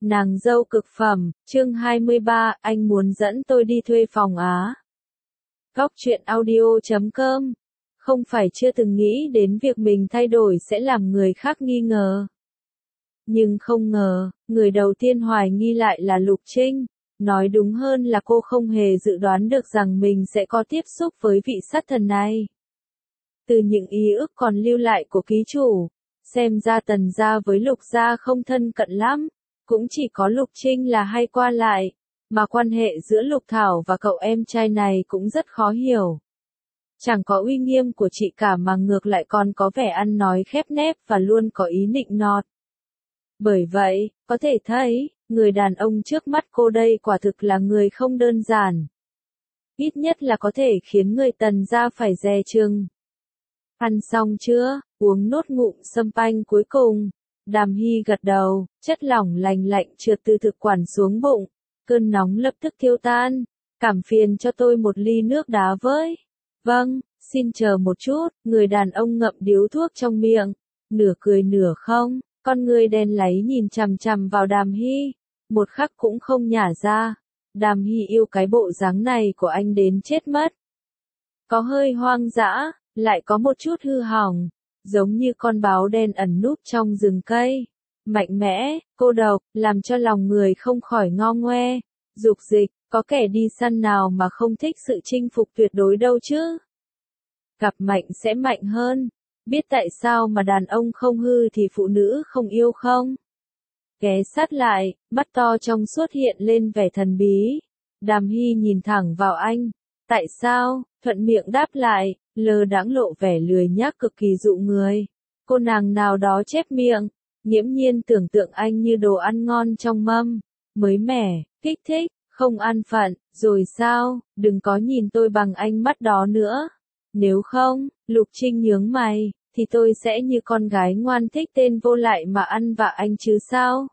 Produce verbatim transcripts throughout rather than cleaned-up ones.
Nàng dâu cực phẩm, chương hai mươi ba, anh muốn dẫn tôi đi thuê phòng á. Góc truyện audio chấm com. Không phải chưa từng nghĩ đến việc mình thay đổi sẽ làm người khác nghi ngờ. Nhưng không ngờ, người đầu tiên hoài nghi lại là Lục Trinh. Nói đúng hơn là cô không hề dự đoán được rằng mình sẽ có tiếp xúc với vị sát thần này. Từ những ý ức còn lưu lại của ký chủ, xem ra Tần gia với Lục gia không thân cận lắm. Cũng chỉ có Lục Trinh là hay qua lại, mà quan hệ giữa Lục Thảo và cậu em trai này cũng rất khó hiểu. Chẳng có uy nghiêm của chị cả mà ngược lại còn có vẻ ăn nói khép nép và luôn có ý nịnh nọt. Bởi vậy, có thể thấy, người đàn ông trước mắt cô đây quả thực là người không đơn giản. Ít nhất là có thể khiến người Tần gia phải dè chừng. Ăn xong chưa, uống nốt ngụm sâm panh cuối cùng. Đàm Hy gật đầu, chất lỏng lành lạnh trượt từ thực quản xuống bụng, cơn nóng lập tức tiêu tan. Cảm phiền cho tôi một ly nước đá với. Vâng, xin chờ một chút, người đàn ông ngậm điếu thuốc trong miệng, nửa cười nửa không, con người đen láy nhìn chằm chằm vào Đàm Hy, một khắc cũng không nhả ra. Đàm Hy yêu cái bộ dáng này của anh đến chết mất. Có hơi hoang dã, lại có một chút hư hỏng. Giống như con báo đen ẩn núp trong rừng cây. Mạnh mẽ, cô độc, làm cho lòng người không khỏi ngo ngoe. Dục dịch, có kẻ đi săn nào mà không thích sự chinh phục tuyệt đối đâu chứ. Gặp mạnh sẽ mạnh hơn. Biết tại sao mà đàn ông không hư thì phụ nữ không yêu không? Ghé sát lại, mắt to trong suốt hiện lên vẻ thần bí. Đàm Hy nhìn thẳng vào anh. Tại sao? Thuận miệng đáp lại, lơ đãng lộ vẻ lười nhác cực kỳ dụ người. Cô nàng nào đó chép miệng, nghiễm nhiên tưởng tượng anh như đồ ăn ngon trong mâm, mới mẻ, kích thích, không an phận, rồi sao, đừng có nhìn tôi bằng ánh mắt đó nữa. Nếu không, Lục Trinh nhướng mày, thì tôi sẽ như con gái ngoan thích tên vô lại mà ăn vạ anh chứ sao?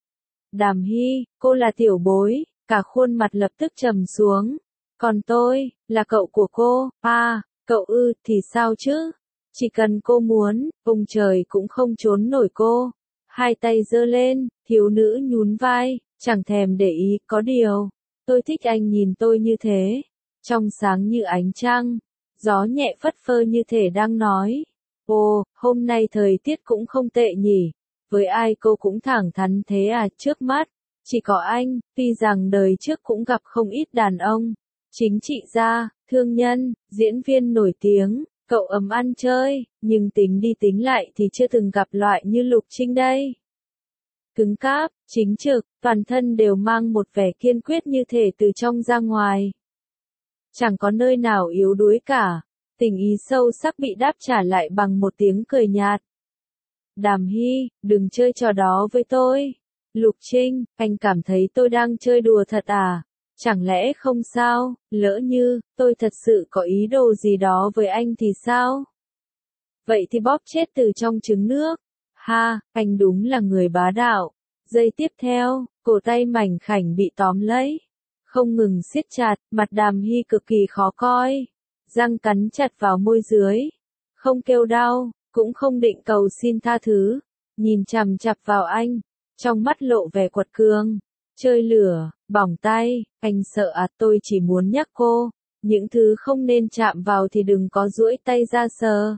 Đàm Hy, cô là tiểu bối, cả khuôn mặt lập tức trầm xuống. Còn tôi, là cậu của cô, à, cậu ư, thì sao chứ? Chỉ cần cô muốn, ông trời cũng không trốn nổi cô. Hai tay giơ lên, thiếu nữ nhún vai, chẳng thèm để ý, có điều. Tôi thích anh nhìn tôi như thế. Trong sáng như ánh trăng, gió nhẹ phất phơ như thể đang nói. Ồ, hôm nay thời tiết cũng không tệ nhỉ. Với ai cô cũng thẳng thắn thế à, trước mắt. Chỉ có anh, tuy rằng đời trước cũng gặp không ít đàn ông. Chính trị gia, thương nhân, diễn viên nổi tiếng, cậu ấm ăn chơi, nhưng tính đi tính lại thì chưa từng gặp loại như Lục Trinh đây. Cứng cáp, chính trực, toàn thân đều mang một vẻ kiên quyết như thể từ trong ra ngoài. Chẳng có nơi nào yếu đuối cả, tình ý sâu sắc bị đáp trả lại bằng một tiếng cười nhạt. Đàm Hy, đừng chơi trò đó với tôi. Lục Trinh, anh cảm thấy tôi đang chơi đùa thật à? Chẳng lẽ không sao, lỡ như, tôi thật sự có ý đồ gì đó với anh thì sao? Vậy thì bóp chết từ trong trứng nước. Ha, anh đúng là người bá đạo. Giây tiếp theo, cổ tay mảnh khảnh bị tóm lấy. Không ngừng siết chặt, mặt Đàm Hy cực kỳ khó coi. Răng cắn chặt vào môi dưới. Không kêu đau, cũng không định cầu xin tha thứ. Nhìn chằm chặp vào anh, trong mắt lộ vẻ quật cường. Chơi lửa, bỏng tay, anh sợ à, tôi chỉ muốn nhắc cô, những thứ không nên chạm vào thì đừng có duỗi tay ra sờ.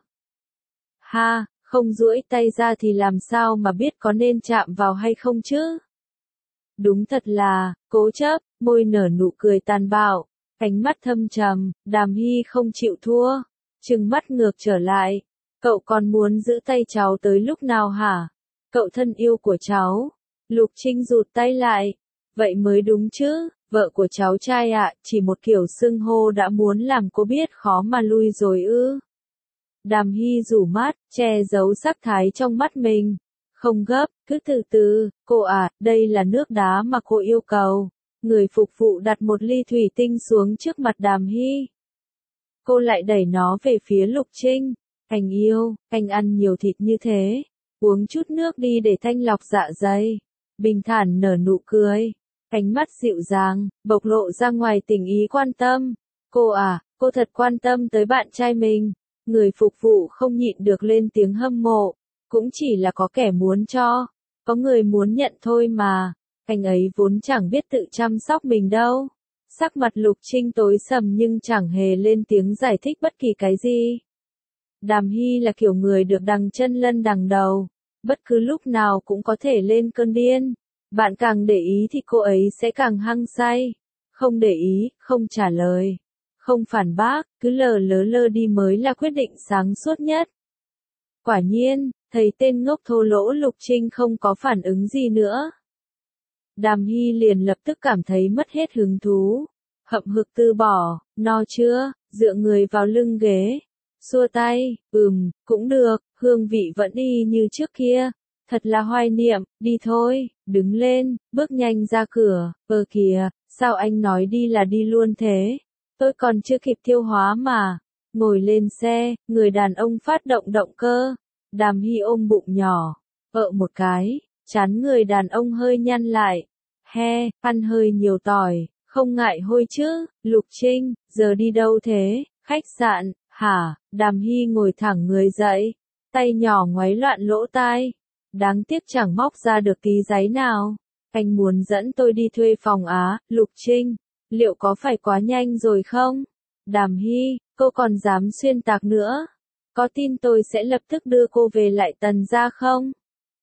Ha, không duỗi tay ra thì làm sao mà biết có nên chạm vào hay không chứ? Đúng thật là, cố chấp, môi nở nụ cười tàn bạo, ánh mắt thâm trầm, Đàm Hy không chịu thua, trừng mắt ngược trở lại. Cậu còn muốn giữ tay cháu tới lúc nào hả? Cậu thân yêu của cháu. Lục Trinh rụt tay lại. Vậy mới đúng chứ, vợ của cháu trai ạ, à, chỉ một kiểu xưng hô đã muốn làm cô biết khó mà lui rồi ư. Đàm Hy rủ mắt, che giấu sắc thái trong mắt mình. Không gấp, cứ từ từ, cô à, đây là nước đá mà cô yêu cầu. Người phục vụ đặt một ly thủy tinh xuống trước mặt Đàm Hy. Cô lại đẩy nó về phía Lục Trinh. Anh yêu, anh ăn nhiều thịt như thế. Uống chút nước đi để thanh lọc dạ dày. Bình thản nở nụ cười. Ánh mắt dịu dàng, bộc lộ ra ngoài tình ý quan tâm. Cô à, cô thật quan tâm tới bạn trai mình. Người phục vụ không nhịn được lên tiếng hâm mộ. Cũng chỉ là có kẻ muốn cho, có người muốn nhận thôi mà. Anh ấy vốn chẳng biết tự chăm sóc mình đâu. Sắc mặt Lục Trinh tối sầm nhưng chẳng hề lên tiếng giải thích bất kỳ cái gì. Đàm Hy là kiểu người được đằng chân lân đằng đầu, bất cứ lúc nào cũng có thể lên cơn điên. Bạn càng để ý thì cô ấy sẽ càng hăng say. Không để ý, không trả lời, không phản bác, cứ lờ lớ lơ đi mới là quyết định sáng suốt nhất. Quả nhiên, thấy tên ngốc thô lỗ Lục Trinh không có phản ứng gì nữa. Đàm Hy liền lập tức cảm thấy mất hết hứng thú. Hậm hực từ bỏ, no chưa, dựa người vào lưng ghế. Xua tay, ừm, cũng được, hương vị vẫn y như trước kia. Thật là hoài niệm, đi thôi, đứng lên, bước nhanh ra cửa. Ơ kìa, sao anh nói đi là đi luôn thế? Tôi còn chưa kịp tiêu hóa mà. Ngồi lên xe, người đàn ông phát động động cơ. Đàm Hy ôm bụng nhỏ, ợ một cái, trán người đàn ông hơi nhăn lại. He, ăn hơi nhiều tỏi, không ngại hôi chứ, Lục Trinh, giờ đi đâu thế? Khách sạn, hả? Đàm Hy ngồi thẳng người dậy, tay nhỏ ngoáy loạn lỗ tai. Đáng tiếc chẳng móc ra được tí giấy nào. Anh muốn dẫn tôi đi thuê phòng á, Lục Trinh, liệu có phải quá nhanh rồi không? Đàm Hy, cô còn dám xuyên tạc nữa. Có tin tôi sẽ lập tức đưa cô về lại Tần gia không?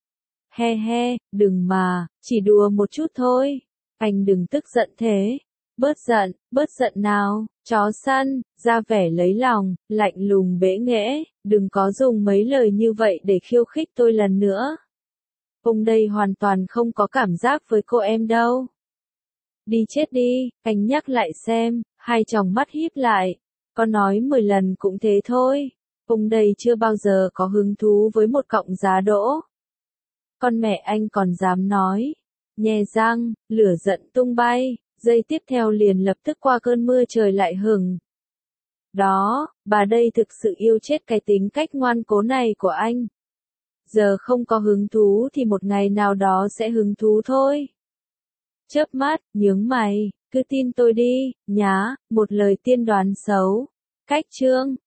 He he, đừng mà, chỉ đùa một chút thôi. Anh đừng tức giận thế. Bớt giận, bớt giận nào, chó săn, ra vẻ lấy lòng, lạnh lùng bẽ nghễ, đừng có dùng mấy lời như vậy để khiêu khích tôi lần nữa. Ông đây hoàn toàn không có cảm giác với cô em đâu. Đi chết đi, anh nhắc lại xem, hai tròng mắt híp lại. Có nói mười lần cũng thế thôi. Ông đây chưa bao giờ có hứng thú với một cọng giá đỗ. Con mẹ anh còn dám nói. Nhè răng, lửa giận tung bay, giây tiếp theo liền lập tức qua cơn mưa trời lại hừng. Đó, bà đây thực sự yêu chết cái tính cách ngoan cố này của anh. Giờ không có hứng thú thì một ngày nào đó sẽ hứng thú thôi. Chớp mắt, nhướng mày, cứ tin tôi đi, nhá, một lời tiên đoán xấu. Cách chương